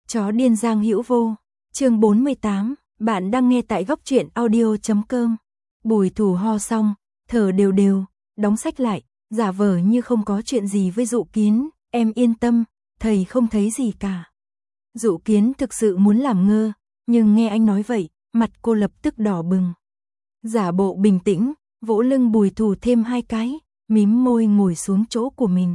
Chó điên Giang Hữu Vô, chương 48, bạn đang nghe tại góc truyện audio.com. Bùi Thủ ho xong, thở đều đều, đóng sách lại, giả vờ như không có chuyện gì với Dụ Kiến, em yên tâm, thầy không thấy gì cả. Dụ Kiến thực sự muốn làm ngơ, nhưng nghe anh nói vậy, mặt cô lập tức đỏ bừng. Giả bộ bình tĩnh, vỗ lưng Bùi Thủ thêm 2 cái, mím môi ngồi xuống chỗ của mình.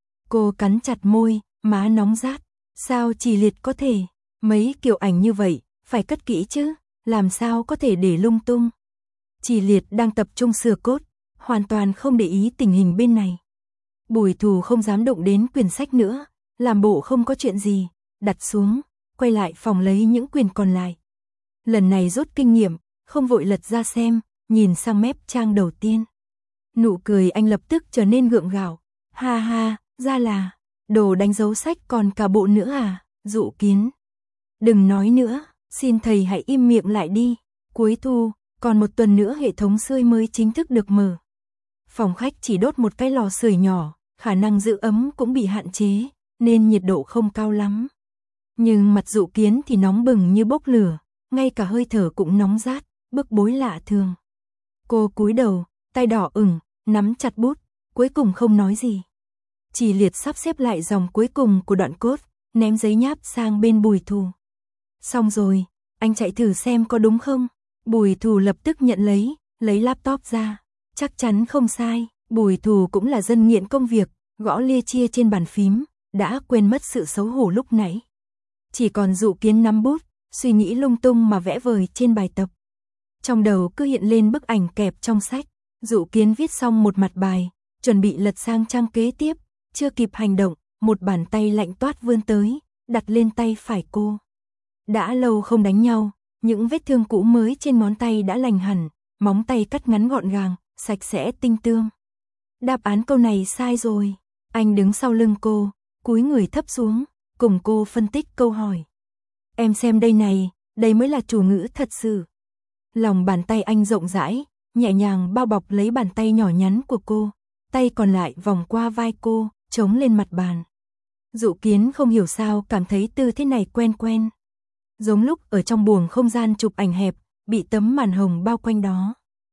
Cô cắn chặt môi, má nóng rát. Sao Chỉ Liệt có thể, mấy kiểu ảnh như vậy, phải cất kỹ chứ, làm sao có thể để lung tung. Chỉ Liệt đang tập trung sửa cốt, hoàn toàn không để ý tình hình bên này. Bùi Thủ không dám động đến quyển sách nữa, làm bộ không có chuyện gì, đặt xuống, quay lại phòng lấy những quyển còn lại. Lần này rút kinh nghiệm, không vội lật ra xem, nhìn sang mép trang đầu tiên. Nụ cười anh lập tức trở nên gượng gạo, ha ha, ra là đồ đánh dấu sách còn cả bộ nữa à, Dụ Kiến. Đừng nói nữa, xin thầy hãy im miệng lại đi, cuối thu, còn 1 tuần nữa hệ thống sưởi mới chính thức được mở. Phòng khách chỉ đốt một cái lò sưởi nhỏ, khả năng giữ ấm cũng bị hạn chế, nên nhiệt độ không cao lắm. Nhưng mặt Dụ Kiến thì nóng bừng như bốc lửa, ngay cả hơi thở cũng nóng rát, bức bối lạ thường. Cô cúi đầu, tay đỏ ửng, nắm chặt bút, cuối cùng không nói gì. Chỉ Liệt sắp xếp lại dòng cuối cùng của đoạn cốt, ném giấy nháp sang bên Bùi Thủ. Xong rồi, anh chạy thử xem có đúng không? Bùi Thủ lập tức nhận lấy laptop ra. Chắc chắn không sai, Bùi Thủ cũng là dân nghiện công việc, gõ lia chia trên bàn phím, đã quên mất sự xấu hổ lúc nãy. Chỉ còn Dụ Kiến nắm bút, suy nghĩ lung tung mà vẽ vời trên bài tập. Trong đầu cứ hiện lên bức ảnh kẹp trong sách. Dụ Kiến viết xong một mặt bài, chuẩn bị lật sang trang kế tiếp, chưa kịp hành động, một bàn tay lạnh toát vươn tới, đặt lên tay phải cô. Đã lâu không đánh nhau, những vết thương cũ mới trên ngón tay đã lành hẳn, móng tay cắt ngắn gọn gàng, sạch sẽ tinh tươm. Đáp án câu này sai rồi. Anh đứng sau lưng cô, cúi người thấp xuống, cùng cô phân tích câu hỏi. Em xem đây này, đây mới là chủ ngữ thật sự. Lòng bàn tay anh rộng rãi, nhẹ nhàng bao bọc lấy bàn tay nhỏ nhắn của cô, tay còn lại vòng qua vai cô, chống lên mặt bàn. Dụ Kiến không hiểu sao cảm thấy tư thế này quen quen. Giống lúc ở trong buồng không gian chụp ảnh hẹp, bị tấm màn hồng bao quanh đó.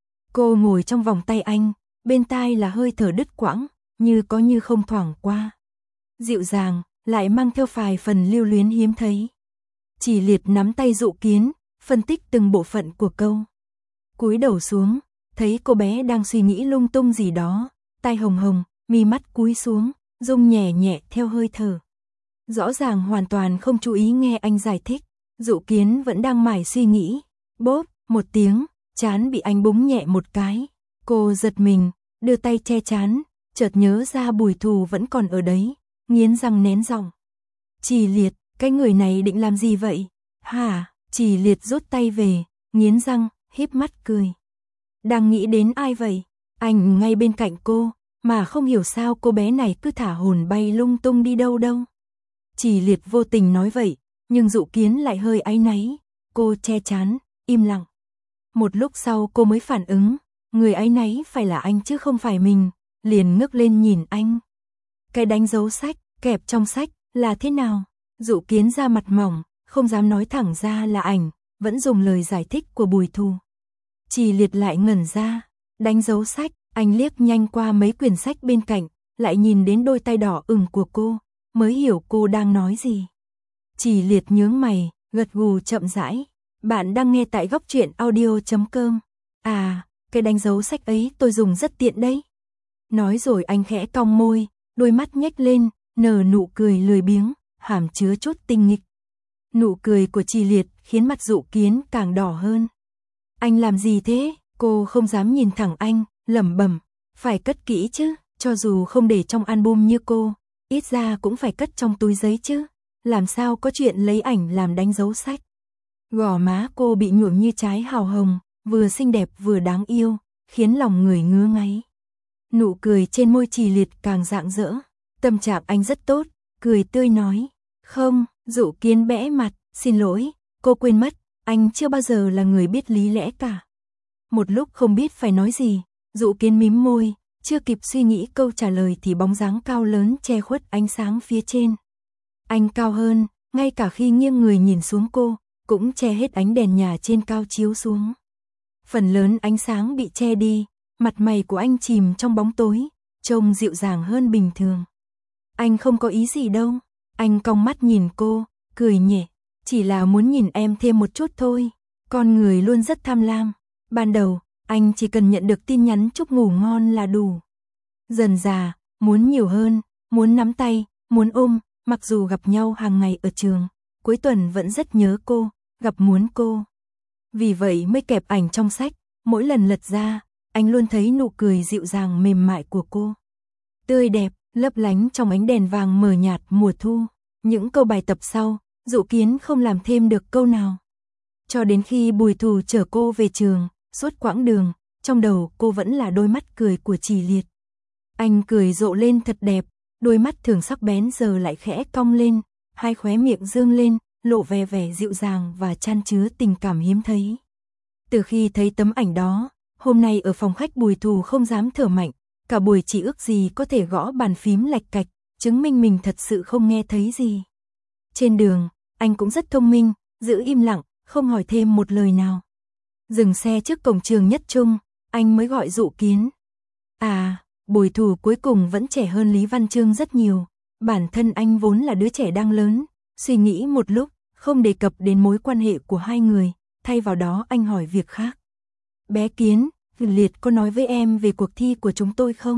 Cô ngồi trong vòng tay anh, bên tai là hơi thở đứt quãng, như có như không thoảng qua. Dịu dàng, lại mang theo vài phần lưu luyến hiếm thấy. Chỉ Liệt nắm tay Dụ Kiến, phân tích từng bộ phận của câu. Cúi đầu xuống, thấy cô bé đang suy nghĩ lung tung gì đó, tai hồng hồng, mi mắt cúi xuống, rung nhẹ nhẹ theo hơi thở. Rõ ràng hoàn toàn không chú ý nghe anh giải thích, Dụ Kiến vẫn đang mải suy nghĩ. Bốp, một tiếng, trán bị anh búng nhẹ một cái. Cô giật mình, đưa tay che trán, chợt nhớ ra Bùi Thủ vẫn còn ở đấy, nghiến răng nén giọng. Chỉ Liệt, cái người này định làm gì vậy? Hả? Chỉ Liệt rút tay về, nghiến răng, híp mắt cười. Đang nghĩ đến ai vậy? Anh ngay bên cạnh cô, mà không hiểu sao cô bé này cứ thả hồn bay lung tung đi đâu đâu. Chỉ Liệt vô tình nói vậy, nhưng Dụ Kiến lại hơi áy náy. Cô che trán, im lặng. Một lúc sau cô mới phản ứng, người áy náy phải là anh chứ không phải mình, liền ngước lên nhìn anh. Cái đánh dấu sách, kẹp trong sách, là thế nào? Dụ Kiến ra mặt mỏng, không dám nói thẳng ra là ảnh, vẫn dùng lời giải thích của Bùi Thủ. Chỉ Liệt lại ngẩn ra, đánh dấu sách, anh liếc nhanh qua mấy quyển sách bên cạnh, lại nhìn đến đôi tay đỏ ửng của cô, mới hiểu cô đang nói gì. Chỉ Liệt nhướng mày, gật gù chậm rãi. Bạn đang nghe tại góc truyện audio.com. À, cái đánh dấu sách ấy tôi dùng rất tiện đấy. Nói rồi anh khẽ cong môi, đôi mắt nhếch lên, nở nụ cười lười biếng, hàm chứa chút tinh nghịch. Nụ cười của Chỉ Liệt khiến mặt Dụ Kiến càng đỏ hơn. Anh làm gì thế? Cô không dám nhìn thẳng anh, lẩm bẩm, phải cất kỹ chứ, cho dù không để trong album như cô, ít ra cũng phải cất trong túi giấy chứ, làm sao có chuyện lấy ảnh làm đánh dấu sách. Gò má cô bị nhuộm như trái hào hồng, vừa xinh đẹp vừa đáng yêu, khiến lòng người ngứa ngáy. Nụ cười trên môi Chỉ Liệt càng rạng rỡ, tâm trạng anh rất tốt, cười tươi nói. Không, Dụ Kiến bẽ mặt, xin lỗi, cô quên mất, anh chưa bao giờ là người biết lý lẽ cả. Một lúc không biết phải nói gì, Dụ Kiến mím môi, chưa kịp suy nghĩ câu trả lời thì bóng dáng cao lớn che khuất ánh sáng phía trên. Anh cao hơn, ngay cả khi nghiêng người nhìn xuống cô, cũng che hết ánh đèn nhà trên cao chiếu xuống. Phần lớn ánh sáng bị che đi, mặt mày của anh chìm trong bóng tối, trông dịu dàng hơn bình thường. Anh không có ý gì đâu, anh cong mắt nhìn cô, cười nhẹ, chỉ là muốn nhìn em thêm một chút thôi. Con người luôn rất tham lam, ban đầu, anh chỉ cần nhận được tin nhắn chúc ngủ ngon là đủ. Dần dà, muốn nhiều hơn, muốn nắm tay, muốn ôm, mặc dù gặp nhau hàng ngày ở trường, cuối tuần vẫn rất nhớ cô, gặp muốn cô. Vì vậy mới kẹp ảnh trong sách, mỗi lần lật ra, anh luôn thấy nụ cười dịu dàng mềm mại của cô. Tươi đẹp, lấp lánh trong ánh đèn vàng mờ nhạt mùa thu. Những câu bài tập sau, Dụ Kiến không làm thêm được câu nào. Cho đến khi Bùi Thù chở cô về trường, suốt quãng đường, trong đầu cô vẫn là đôi mắt cười của Trì Liệt. Anh cười rộ lên thật đẹp, đôi mắt thường sắc bén giờ lại khẽ cong lên, hai khóe miệng dương lên, lộ vẻ dịu dàng và chan chứa tình cảm hiếm thấy. Từ khi thấy tấm ảnh đó, hôm nay ở phòng khách Bùi Thù không dám thở mạnh, cả buổi chỉ ước gì có thể gõ bàn phím lạch cạch, chứng minh mình thật sự không nghe thấy gì. Trên đường, anh cũng rất thông minh, giữ im lặng, không hỏi thêm một lời nào. Dừng xe trước cổng trường Nhất Trung, anh mới gọi Dụ Kiến. À, Bùi Thù cuối cùng vẫn trẻ hơn Lý Văn Chương rất nhiều, bản thân anh vốn là đứa trẻ đang lớn, suy nghĩ một lúc, không đề cập đến mối quan hệ của hai người, thay vào đó anh hỏi việc khác. Bé Kiến, Liệt có nói với em về cuộc thi của chúng tôi không?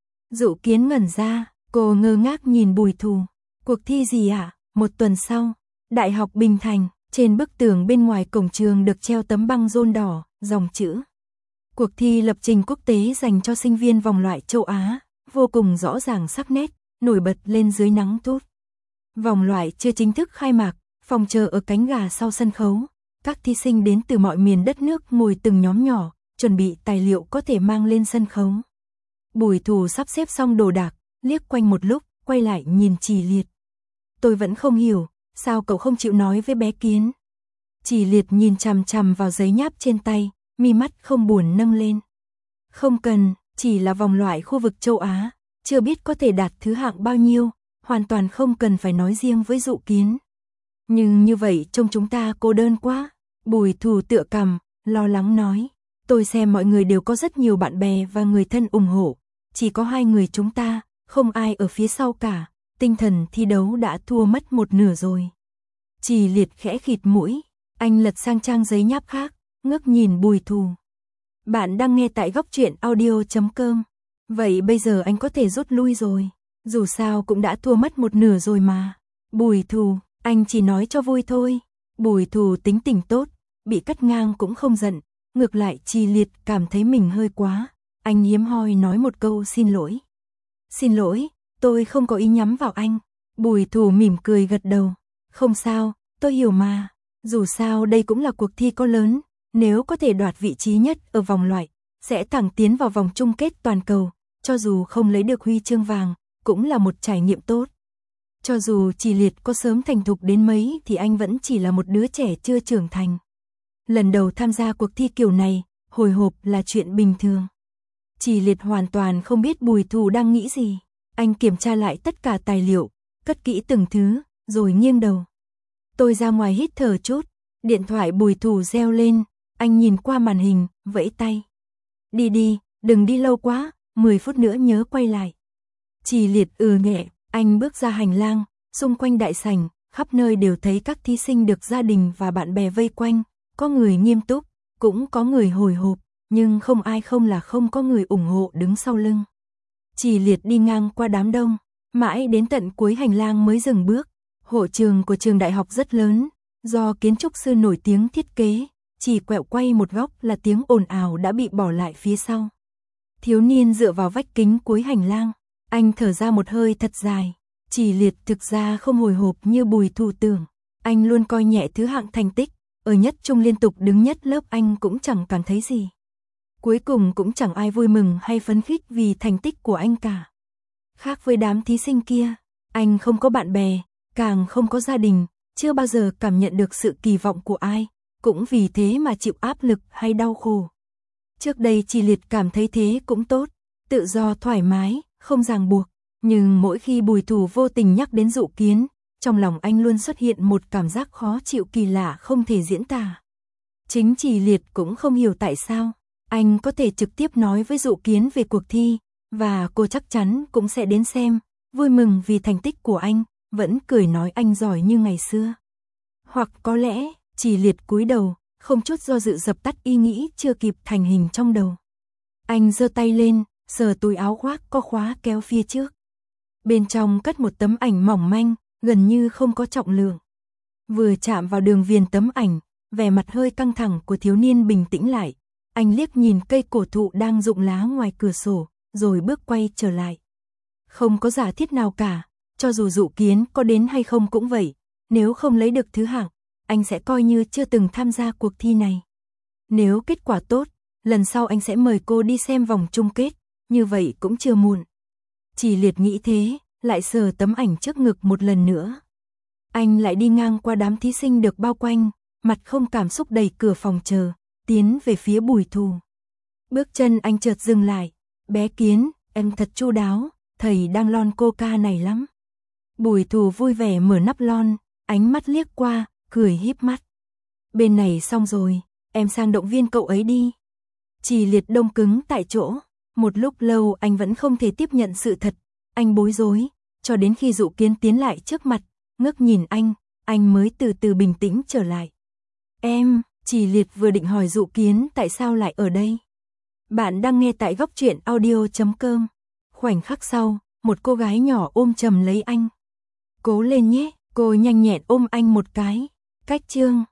Dụ Kiến ngẩn ra, cô ngơ ngác nhìn Bùi Thù. Cuộc thi gì ạ? Một tuần sau, Đại học Bình Thành, trên bức tường bên ngoài cổng trường được treo tấm băng rôn đỏ, dòng chữ. Cuộc thi lập trình quốc tế dành cho sinh viên vòng loại châu Á, vô cùng rõ ràng sắc nét, nổi bật lên dưới nắng tốt. Vòng loại chưa chính thức khai mạc, phòng chờ ở cánh gà sau sân khấu. Các thí sinh đến từ mọi miền đất nước ngồi từng nhóm nhỏ, chuẩn bị tài liệu có thể mang lên sân khấu. Bùi Thù sắp xếp xong đồ đạc, liếc quanh một lúc, quay lại nhìn Trì Liệt. Tôi vẫn không hiểu, sao cậu không chịu nói với bé Kiến? Trì Liệt nhìn chằm chằm vào giấy nháp trên tay, mi mắt không buồn nâng lên. Không cần, chỉ là vòng loại khu vực châu Á, chưa biết có thể đạt thứ hạng bao nhiêu, hoàn toàn không cần phải nói riêng với Dụ Kiến. Nhưng như vậy trông chúng ta cô đơn quá. Bùi Thù tựa cằm, lo lắng nói. Tôi xem mọi người đều có rất nhiều bạn bè và người thân ủng hộ. Chỉ có hai người chúng ta, không ai ở phía sau cả. Tinh thần thi đấu đã thua mất một nửa rồi. Trì Liệt khẽ khịt mũi. Anh lật sang trang giấy nháp khác, ngước nhìn Bùi Thù. Bạn đang nghe tại góc truyện audio.com. Vậy bây giờ anh có thể rút lui rồi. Dù sao cũng đã thua mất một nửa rồi mà. Bùi Thù, anh chỉ nói cho vui thôi. Bùi Thù tính tình tốt, bị cắt ngang cũng không giận. Ngược lại Trì Liệt cảm thấy mình hơi quá. Anh hiếm hoi nói một câu xin lỗi. Xin lỗi, tôi không có ý nhắm vào anh. Bùi Thù mỉm cười gật đầu. Không sao, tôi hiểu mà. Dù sao đây cũng là cuộc thi có lớn. Nếu có thể đoạt vị trí nhất ở vòng loại, sẽ thẳng tiến vào vòng chung kết toàn cầu. Cho dù không lấy được huy chương vàng, cũng là một trải nghiệm tốt. Cho dù Trì Liệt có sớm thành thục đến mấy thì anh vẫn chỉ là một đứa trẻ chưa trưởng thành. Lần đầu tham gia cuộc thi kiểu này, hồi hộp là chuyện bình thường. Trì Liệt hoàn toàn không biết Bùi Thù đang nghĩ gì. Anh kiểm tra lại tất cả tài liệu, cất kỹ từng thứ, rồi nghiêng đầu. Tôi ra ngoài hít thở chút, điện thoại Bùi Thù reo lên, anh nhìn qua màn hình, vẫy tay. Đi đi, đừng đi lâu quá, 10 phút nữa nhớ quay lại. Trì Liệt nhẹ, anh bước ra hành lang, xung quanh đại sảnh, khắp nơi đều thấy các thí sinh được gia đình và bạn bè vây quanh, có người nghiêm túc, cũng có người hồi hộp, nhưng không ai không có người ủng hộ đứng sau lưng. Trì Liệt đi ngang qua đám đông, mãi đến tận cuối hành lang mới dừng bước. Hội trường của trường đại học rất lớn, do kiến trúc sư nổi tiếng thiết kế, chỉ quẹo quay một góc là tiếng ồn ào đã bị bỏ lại phía sau. Thiếu niên dựa vào vách kính cuối hành lang, anh thở ra một hơi thật dài. Trì Liệt thực ra không hồi hộp như Bùi Thù tưởng, anh luôn coi nhẹ thứ hạng thành tích, ở nhất trung liên tục đứng nhất lớp anh cũng chẳng cảm thấy gì. Cuối cùng cũng chẳng ai vui mừng hay phấn khích vì thành tích của anh cả. Khác với đám thí sinh kia, anh không có bạn bè, càng không có gia đình, chưa bao giờ cảm nhận được sự kỳ vọng của ai, cũng vì thế mà chịu áp lực hay đau khổ. Trước đây Trì Liệt cảm thấy thế cũng tốt, tự do thoải mái, không ràng buộc, nhưng mỗi khi Bùi Thù vô tình nhắc đến Dụ Kiến, trong lòng anh luôn xuất hiện một cảm giác khó chịu kỳ lạ không thể diễn tả. Chính Chỉ Liệt cũng không hiểu tại sao, anh có thể trực tiếp nói với Dụ Kiến về cuộc thi, và cô chắc chắn cũng sẽ đến xem, vui mừng vì thành tích của anh, vẫn cười nói anh giỏi như ngày xưa. Hoặc có lẽ, Chỉ Liệt cúi đầu, không chút do dự dập tắt ý nghĩ chưa kịp thành hình trong đầu. Anh giơ tay lên, sờ túi áo khoác có khóa kéo phía trước. Bên trong cất một tấm ảnh mỏng manh, gần như không có trọng lượng. Vừa chạm vào đường viền tấm ảnh, vẻ mặt hơi căng thẳng của thiếu niên bình tĩnh lại. Anh liếc nhìn cây cổ thụ đang rụng lá ngoài cửa sổ, rồi bước quay trở lại. Không có giả thiết nào cả, cho dù Dụ Kiến có đến hay không cũng vậy, nếu không lấy được thứ hạng, anh sẽ coi như chưa từng tham gia cuộc thi này. Nếu kết quả tốt, lần sau anh sẽ mời cô đi xem vòng chung kết, như vậy cũng chưa muộn. Chỉ Liệt nghĩ thế, lại sờ tấm ảnh trước ngực một lần nữa. Anh lại đi ngang qua đám thí sinh được bao quanh, mặt không cảm xúc đẩy cửa phòng chờ, tiến về phía Bùi Thù. Bước chân anh chợt dừng lại, bé Kiến, em thật chu đáo, thầy đang lon coca này lắm. Bùi Thù vui vẻ mở nắp lon, ánh mắt liếc qua, cười híp mắt. Bên này xong rồi, em sang động viên cậu ấy đi. Chỉ Liệt đông cứng tại chỗ, một lúc lâu anh vẫn không thể tiếp nhận sự thật, anh bối rối, cho đến khi Dụ Kiến tiến lại trước mặt, ngước nhìn anh mới từ từ bình tĩnh trở lại. Em, Chỉ Liệt vừa định hỏi Dụ Kiến tại sao lại ở đây. Bạn đang nghe tại Góc Truyện Audio.com. Khoảnh khắc sau, một cô gái nhỏ ôm chầm lấy anh. Cố lên nhé, cô nhanh nhẹn ôm anh một cái. Cách chương